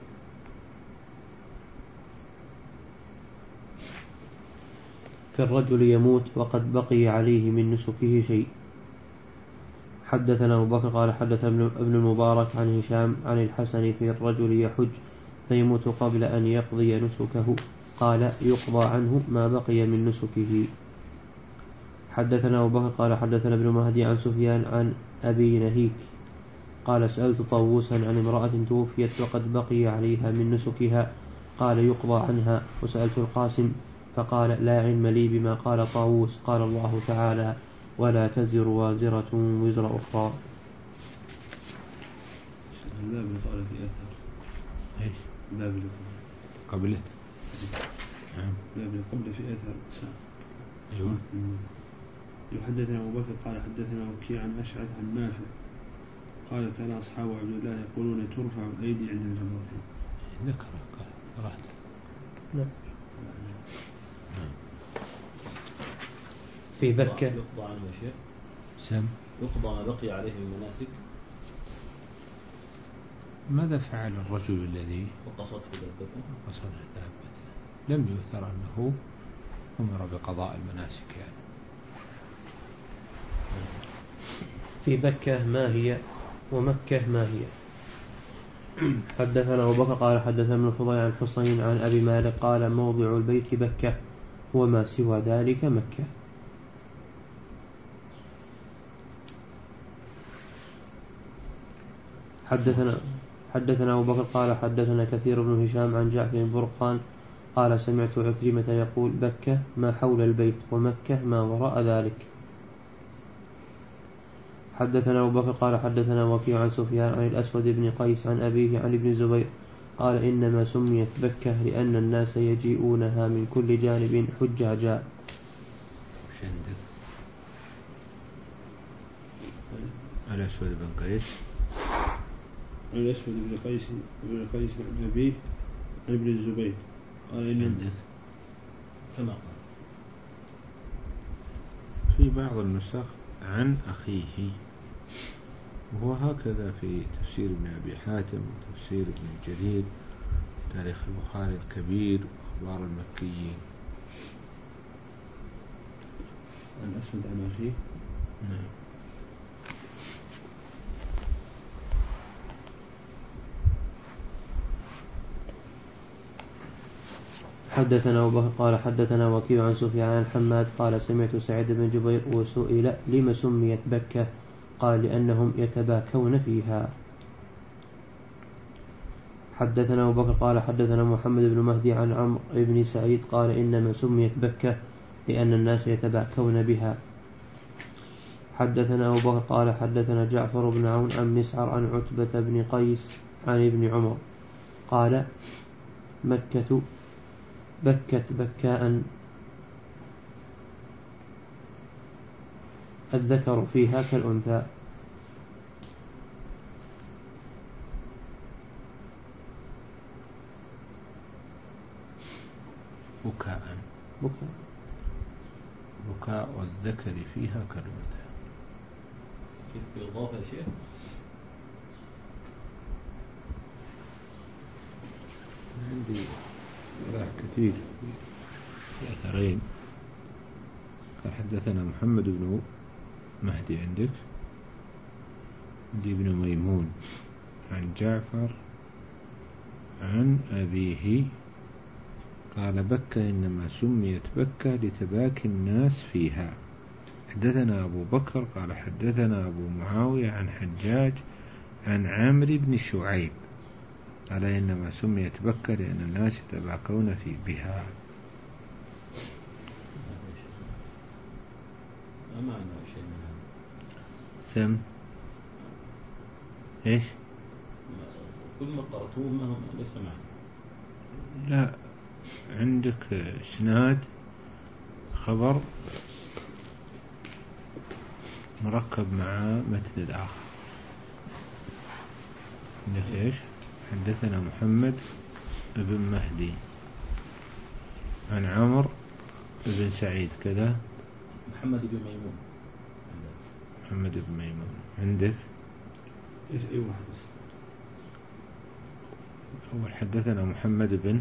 في الرجل يموت وقد بقي عليه من نسكه شيء. حدثنا أبو بكر قال حدثنا ابن المبارك عن هشام عن الحسن في الرجل يحج فيموت قبل أن يقضي نسكه قال يقضى عنه ما بقي من نسكه. حدثنا أبو بكر قال حدثنا ابن مهدي عن سفيان عن أبي نهيك قال سألت طاووسا عن امرأة توفيت وقد بقي عليها من نسكها قال يقضى عنها. وسألت القاسم فقال لا علم لي بما قال طاووس. قال الله تعالى ولا تزر وازرة وزر أخرى. الباب اللي قال في أثر إيش؟ الباب اللي قبله نعم الباب اللي قبله في أثر أيوة. يحدثنا أبو بكر قال حدثنا وكيع عن أشعث عن نافع قال كان أصحاب عبد الله يقولون ترفع الأيدي عند الجمرتين. ذكر قال قرأت نعم. في بكة يقضى عنه شيء سم يقضى ما بقي عليه من مناسك. ماذا فعل الرجل الذي وقصته دابته وقصته دابته؟ لم يؤثر أنه أمر بقضاء المناسك يعني. في بكة ما هي ومكة ما هي. حدثنا أبو بكر قال حدثنا ابن فضيل عن حسين عن أبي مالك قال موضع البيت بكة وما سوى ذلك مكة. حدثنا حدثنا أبو بكر قال حدثنا كثير بن هشام عن جعفر بن برقان قال سمعت عكرمة يقول بكة ما حول البيت ومكة ما وراء ذلك. حدثنا أبو بكر قال حدثنا وكيع عن سفيان عن الأسود بن قيس عن أبيه عن ابن زبير قال إنما سميت بكة لأن الناس يجيئونها من كل جانب حجاجا. الأسود بن قيس عن الأسود بن قيس بن قيس عن أبيه عن ابن الزبير قال إن كما قال في بعض النسخ عن أخيه وهو هكذا في تفسير ابن أبي حاتم وتفسير ابن جرير تاريخ البخاري الكبير وأخبار المكيين. الأسود عن أخيه نعم. حدثنا أبو بكر قال حدثنا وكيع عن سفيان عن حماد قال سمعت سعيد بن جبير وسئل لما سميت بكة قال لأنهم يتباكون فيها. حدثنا أبو بكر قال حدثنا محمد بن مهدي عن عمرو بن سعيد قال إنما سميت بكة لأن الناس يتباكون بها. حدثنا أبو بكر قال حدثنا جعفر بن عون عن مسعر عن عتبة بن قيس عن ابن عمر قال مكة بكت بكاء الذكر فيها كالأنثى. بكاء بكاء بكاء الذكر فيها كالأنثى. كيف بالإضافة يا شيخ؟ عندي راح كثير في أثرين. قال حدثنا محمد بن مهدي عندك، عندي ابن ميمون عن جعفر عن أبيه قال بكة إنما سميت بكة لتباكي الناس فيها. حدثنا أبو بكر قال حدثنا أبو معاوية عن حجاج عن عمرو بن شعيب قال إنما سميت بكة لأن الناس يتباكون في بها. ما معنى شيء من هذا؟ سم إيش؟ كل ما قرأتوه ما ليس معنى. لا، عندك إسناد خبر مركب مع متن الآخر. عندك إيش؟ حدثنا محمد بن مهدي عن عمرو بن سعيد كذا. محمد بن ميمون. محمد بن ميمون عندك إيش أي واحد بس؟ أول حدثنا محمد بن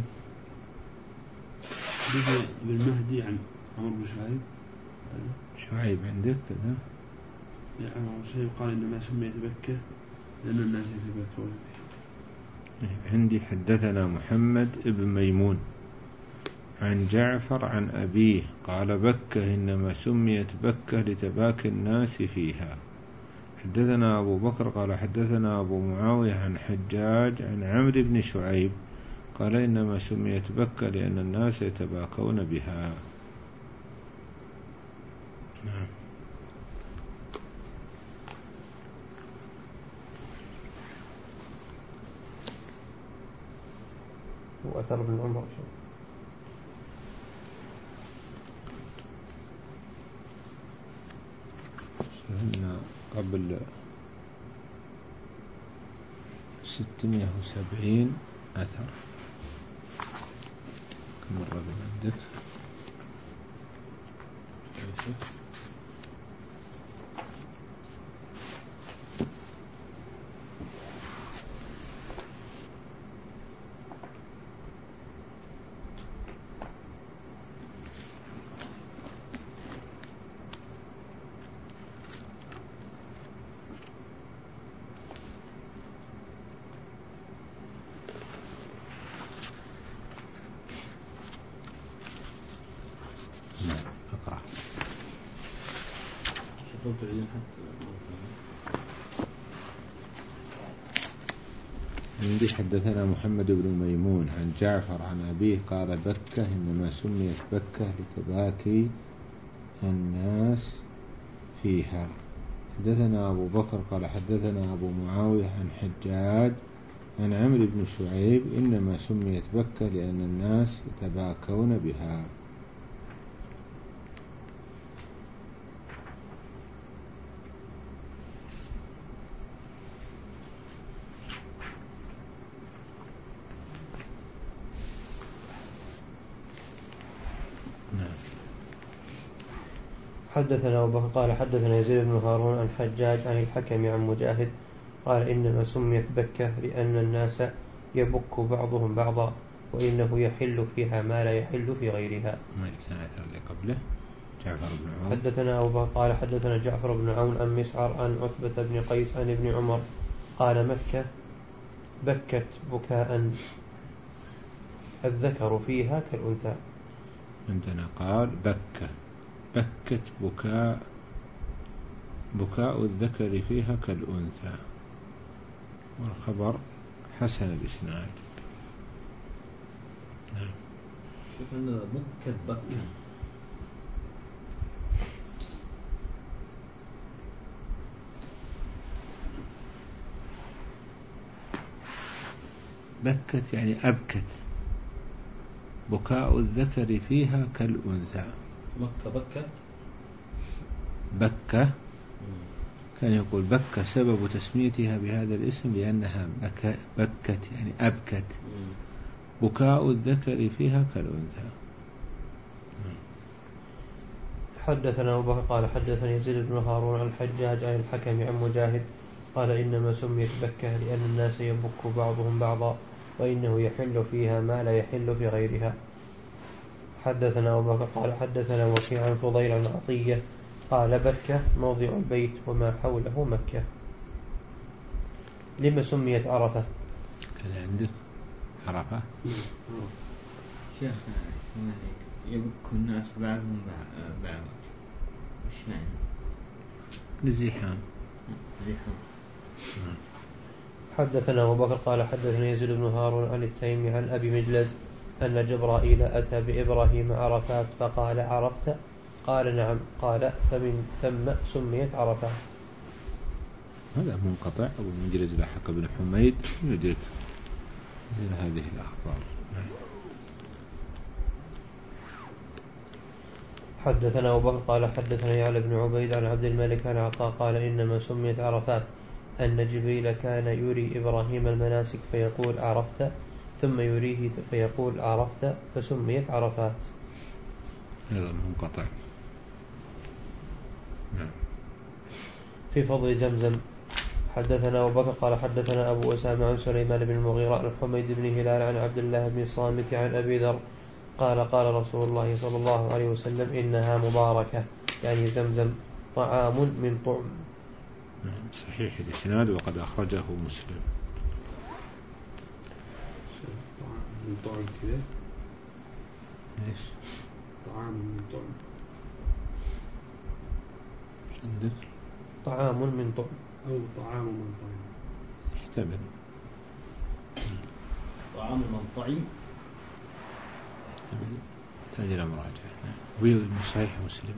بن مهدي عن عمرو بن شعيب. شعيب عندك كذا. يعني عمرو بن شعيب قال إنما سميت بكة لأن الناس يتباكون فيها. عندي حدثنا محمد بن ميمون عن جعفر عن أبيه قال بكة إنما سميت بكة لتباكي الناس فيها. حدثنا أبو بكر قال حدثنا أبو معاوية عن حجاج عن عمرو بن شعيب قال إنما سميت بكة لأن الناس يتباكون بها. نعم. وأثر ابن عمر سهلنا قبل ستمائة وسبعين أثر. كم مرة عندك؟ عندي حدثنا محمد بن ميمون عن جعفر عن أبيه قال بكة إنما سميت بكة لتباكي الناس فيها. حدثنا أبو بكر قال حدثنا أبو معاوية عن حجاج عن عمرو بن شعيب إنما سميت بكة لأن الناس يتباكون بها. حدثنا أبو بكر قال حدثنا يزيد بن هارون عن حجاج عن الحكم عن مجاهد قال إنما سميت بكة لأن الناس يبك بعضهم بعضا وإنه يحل فيها ما لا يحل في غيرها. ما جبتنا الأثر اللي قبله جعفر بن عون. حدثنا أبو بكر قال حدثنا جعفر بن عون عن مسعر عن عتبة بن قيس عن ابن عمر قال مكة بكت بكاء الذكر فيها كالأنثى. عندنا قال بكة بكت بكاء بكاء الذكر فيها كالأنثى، والخبر حسن الإسناد. نعم. شوف أن بكت بكة بكت يعني أبكت، بكاء الذكر فيها كالأنثى. مكة بكت بكة كان يقول بكة سبب تسميتها بهذا الاسم لأنها بك بكت يعني أبكت، بكاء الذكر فيها كالأنثى. حدثنا أبو بكر قال حدثني يزيد بن هارون عن الحجاج عن الحكم عن مجاهد قال إنما سميت بكة لأن الناس يبك بعضهم بعضا وإنه يحل فيها ما لا يحل في غيرها. حدثنا أبو بكر قال حدثنا وكيع عن فضيل عن عطية قال بكة موضع البيت وما حوله مكة. لما سميت عرفة؟ كذا عندك عرفة شيخ يبك الناس بعضهم بعضا وش يعني؟ للزحام. زحام. حدثنا أبو بكر قال حدثنا يزيد بن هارون عن التيمي عن أبي مجلز أن جبرائيل أتى بإبراهيم عرفات فقال عرفت؟ قال نعم. قال فمن ثم سميت عرفات. هذا منقطع. أبو مجلز لحق بن حميد يدرك هذه الأخبار. حدثنا أبو بكر قال حدثنا يعلى بن عبيد عن عبد الملك عن عطاء قال إنما سميت عرفات أن جبريل كان يري إبراهيم المناسك فيقول عرفت ثم يريه فيقول عرفت فسميت عرفات. هذا منقطع. نعم. في فضل زمزم. حدثنا أبو بكر قال حدثنا أبو أسامة عن سليمان بن المغيرة عن حميد بن هلال عن عبد الله بن صامت عن أبي ذر قال قال رسول الله صلى الله عليه وسلم إنها مباركة يعني زمزم طعام من طعم. صحيح الإسناد وقد أخرجه مسلم. طعام من طعم كذا. إيش؟ طعام من طعم. إيش عندك؟ طعام من طعم أو طعام من طعم. يحتمل. طعام من طعم. تحتاج إلى مراجعة. ويل صحيح مسلم.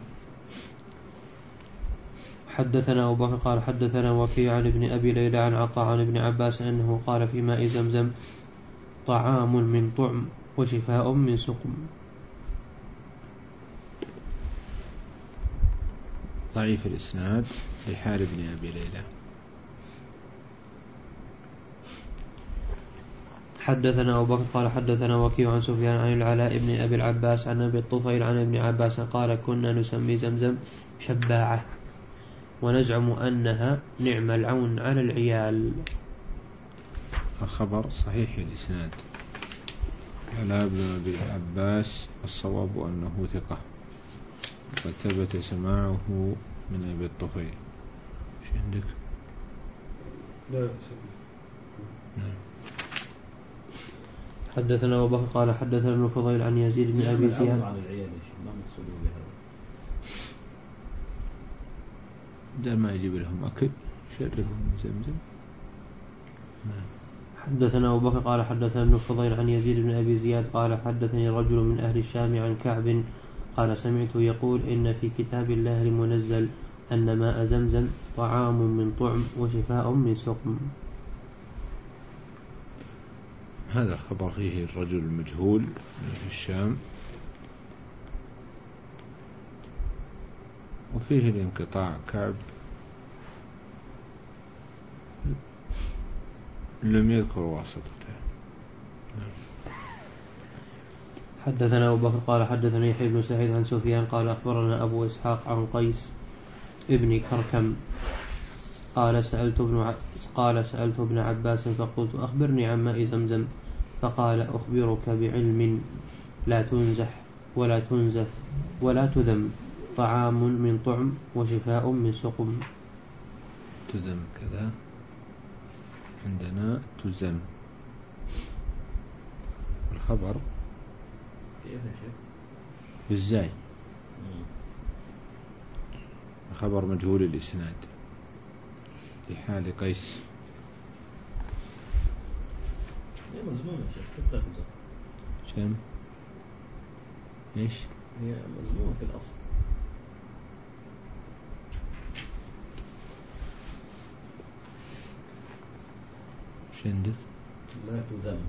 حدثنا أبو بكر قال حدثنا وكيع عن ابن أبي ليلى عن عطاء عن ابن عباس أنه قال في ماء زمزم طعام من طعم وشفاء من سقم. ضعيف الإسناد لحال ابن أبي ليلى. حدثنا أبو بكر قال حدثنا وكيع عن سفيان عن العلاء بن أبي العباس عن أبي الطفيل عن ابن عباس قال كنا نسمي زمزم شباعة ونزعم أنها نعم العون على العيال. الخبر صحيح الإسناد. العلاء بن أبي العباس الصواب أنه ثقة وقد ثبت سماعه من أبي الطفيل. ايش عندك؟ لا. نعم. حدثنا أبو بكر قال حدثنا ابن فضيل عن يزيد بن أبي زياد. على العيال ما مقصود بهذا؟ ده ما يجيب لهم أكل شربهم زمزم. حدثنا أبو بكر قال حدثنا ابن فضيل عن يزيد بن أبي زياد قال حدثني رجل من أهل الشام عن كعب قال سمعته يقول إن في كتاب الله المنزل أن ماء زمزم طعام من طعم وشفاء من سقم. هذا الخبر فيه الرجل المجهول في الشام وفيه الانقطاع. كعب لم يذكر واسطته. حدثنا أبو بكر قال حدثني يحيى بن سعيد عن سفيان قال أخبرنا أبو إسحاق عن قيس ابن كركم قال سألت ابن ع... قال سألت ابن عباس فقلت أخبرني عن ماء زمزم فقال أخبرك بعلم لا تنزح ولا تنزف ولا تذم طعام من طعم وشفاء من سقم. تذم كذا عندنا تزم. الخبر كيف يا شيخ؟ بالزاي. الخبر مجهول الإسناد لحال قيس. هي مزمومة يا شيخ كيف تفزع؟ شم إيش؟ هي مزمومة في الأصل. إيش عندك؟ لا تذم.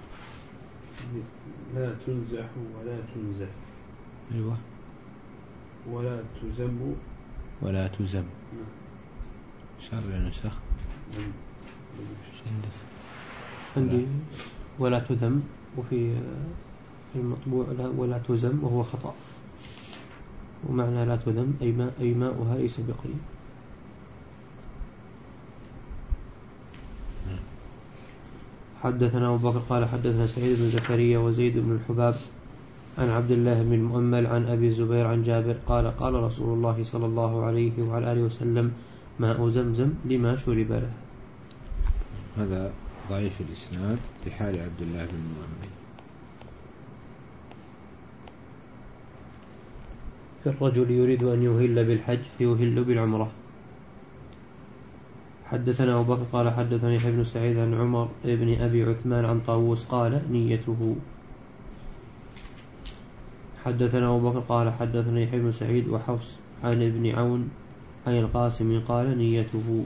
لا تنزح ولا تنزف. أيوة. ولا تزم ولا تزم شر نسخ عندك عندي ولا تذم، وفي المطبوع لا ولا تزم وهو خطأ، ومعنى لا تذم أي ماء أي ماؤها ليس بقليل. حدثنا أبو بكر قال حدثنا سعيد بن زكريا وزيد بن الحباب عن عبد الله بن المؤمل عن أبي الزبير عن جابر قال قال رسول الله صلى الله عليه وعلى آله وسلم ماء زمزم لما شرب له. هذا ضعيف الإسناد لحال عبد الله بن المؤمل. في الرجل يريد أن يهل بالحج فيهل بالعمرة. حدثنا أبو بكر قال حدثني يحيى بن سعيد عن عمر بن أبي عثمان عن طاووس قال نيته. حدثنا أبو بكر قال حدثني يحيى بن سعيد وحفص عن ابن عون عن القاسم قال نيته.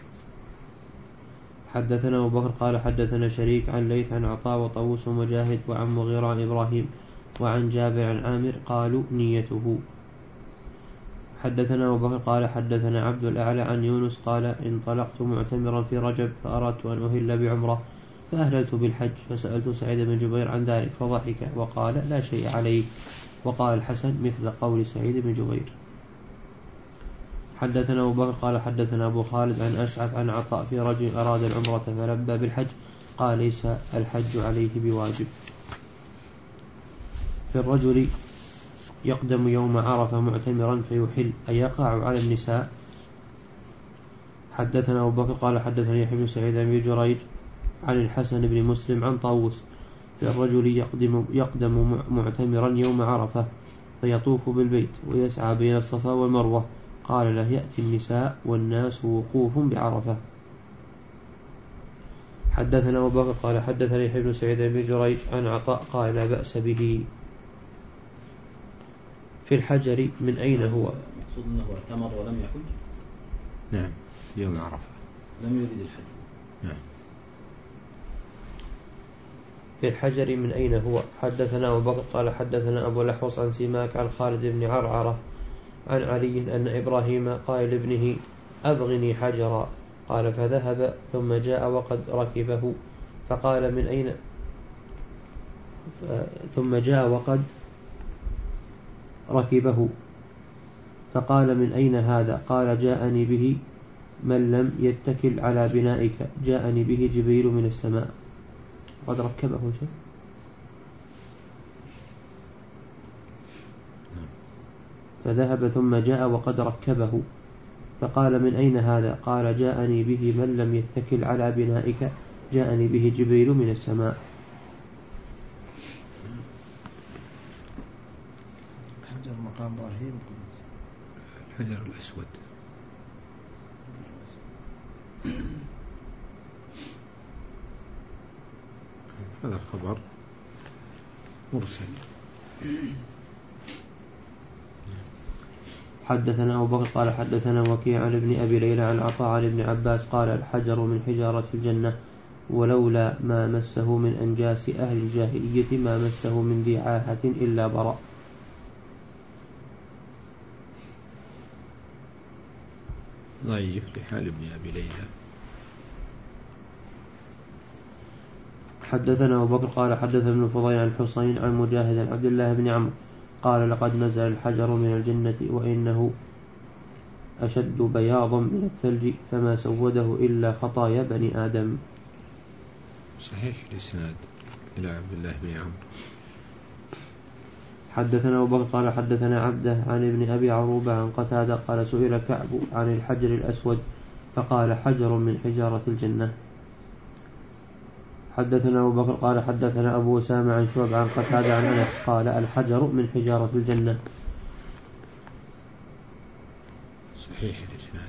حدثنا أبو بكر قال حدثنا شريك عن ليث عن عطاء وطاووس ومجاهد وعن مغيرة عن إبراهيم وعن جابر عن عامر قالوا نيته. حدثنا أبو بكر قال حدثنا عبد الأعلى عن يونس قال انطلقت معتمرا في رجب فأردت أن أهل بعمرة فأهللت بالحج فسألت سعيد بن جبير عن ذلك فضحك وقال لا شيء عليك، وقال الحسن مثل قول سعيد بن جبير. حدثنا أبو بكر قال حدثنا أبو خالد عن أشعث عن عطاء في رجل أراد العمرة فلبى بالحج قال ليس الحج عليه بواجب. في الرجل يقدم يوم عرفة معتمرا فيحل أيقع على النساء. حدثنا أبو بكر قال حدثني يحيى بن سعيد بن جريج عن الحسن بن مسلم عن طاووس في الرجل يقدم, يقدم معتمرا يوم عرفة فيطوف بالبيت ويسعى بين الصفا والمروة قال له يأتي النساء والناس وقوف بعرفة. حدثنا أبو بكر قال حدثني يحيى بن سعيد بن جريج عن عطاء قال لا بأس به. في الحجر من أين هو؟ مقصود أنه اعتمر ولم يحج. نعم يوم عرفة لم يريد الحج. نعم. في الحجر من أين هو؟ حدثنا أبو بكر قال حدثنا أبو الأحوص عن سماك عن خالد بن عرعرة عن علي أن إبراهيم قال لابنه أبغني حجرا قال فذهب ثم جاء وقد ركبه فقال من أين ثم جاء وقد ركبه فقال من أين هذا؟ قال جاءني به من لم يتكل على بنائك، جاءني به جبريل من السماء. قد ركبه شيء. فذهب ثم جاء وقد ركبه فقال من أين هذا؟ قال جاءني به من لم يتكل على بنائك، جاءني به جبريل من السماء. حجر مقام إبراهيم الحجر الأسود. هذا الخبر مرسل. حدثنا أبو بكر قال حدثنا وكيع عن ابن أبي ليلى عن عطاء عن ابن عباس قال الحجر من حجارة الجنة ولولا ما مسه من أنجاس أهل الجاهلية ما مسه من ذي عاهة إلا براء. ضعيف لحال ابن أبي ليلى. حدثنا أبو بكر قال حدثنا ابن فضيل عن حسين عن مجاهد عن عبد الله بن عمرو قال لقد نزل الحجر من الجنة وإنه أشد بياضا من الثلج فما سوده إلا خطايا بني آدم. صحيح الإسناد إلى عبد الله بن عمرو. حدثنا أبو بكر قال حدثنا عبده عن ابن أبي عروبة عن قتادة قال سئل كعب عن الحجر الأسود فقال حجر من حجارة الجنة. حدثنا أبو بكر قال حدثنا أبو أسامة عن شعب عن قتادة عن أنس قال الحجر من حجارة الجنة. صحيح الإسناد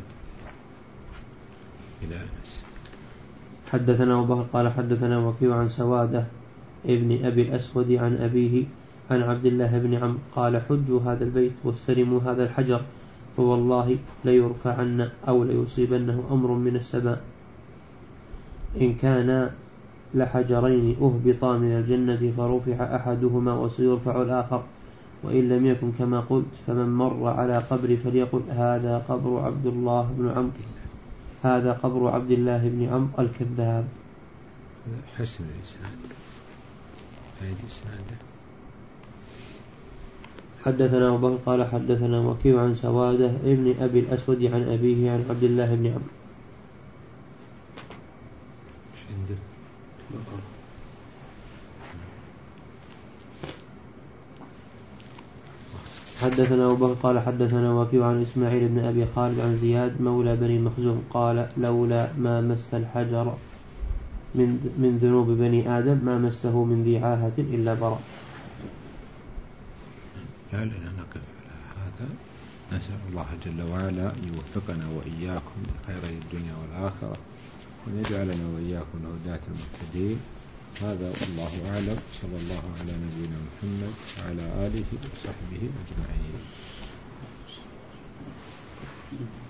إلى أنس. حدثنا أبو بكر قال حدثنا وكيع عن سوادة ابن أبي الأسود عن أبيه عن عبد الله بن عمرو قال حجوا هذا البيت واستلموا هذا الحجر فوالله ليرفعن أو ليصيبنه أمر من السماء إن كان لحجرين أهبطا من الجنة فرفع أحدهما وسيرفع الآخر وإن لم يكن كما قلت فمن مر على قبر فليقل هذا قبر عبد الله بن عمرو هذا قبر عبد الله بن عمرو الكذاب. حسن الإسناد. هذه إسناده. حدثنا أبو بكر قال حدثنا وكيع عن سوادة ابن أبي الأسود عن أبيه عن عبد الله بن عمرو. حدثنا أبو بكر قال حدثنا وكيع عن إسماعيل بن أبي خالد عن زياد مولى بني مخزوم قال لولا ما مس الحجر من من ذنوب بني آدم ما مسه من ذي عاهة إلا برأ. لا لنا نقف على هذا. نسأل الله جل وعلا أن يوفقنا وإياكم لخير الدنيا والآخرة وأن يجعلنا وإياكم هداة المهتدين. هذا والله أعلم. صلى الله على نبينا محمد وعلى آله وصحبه أجمعين.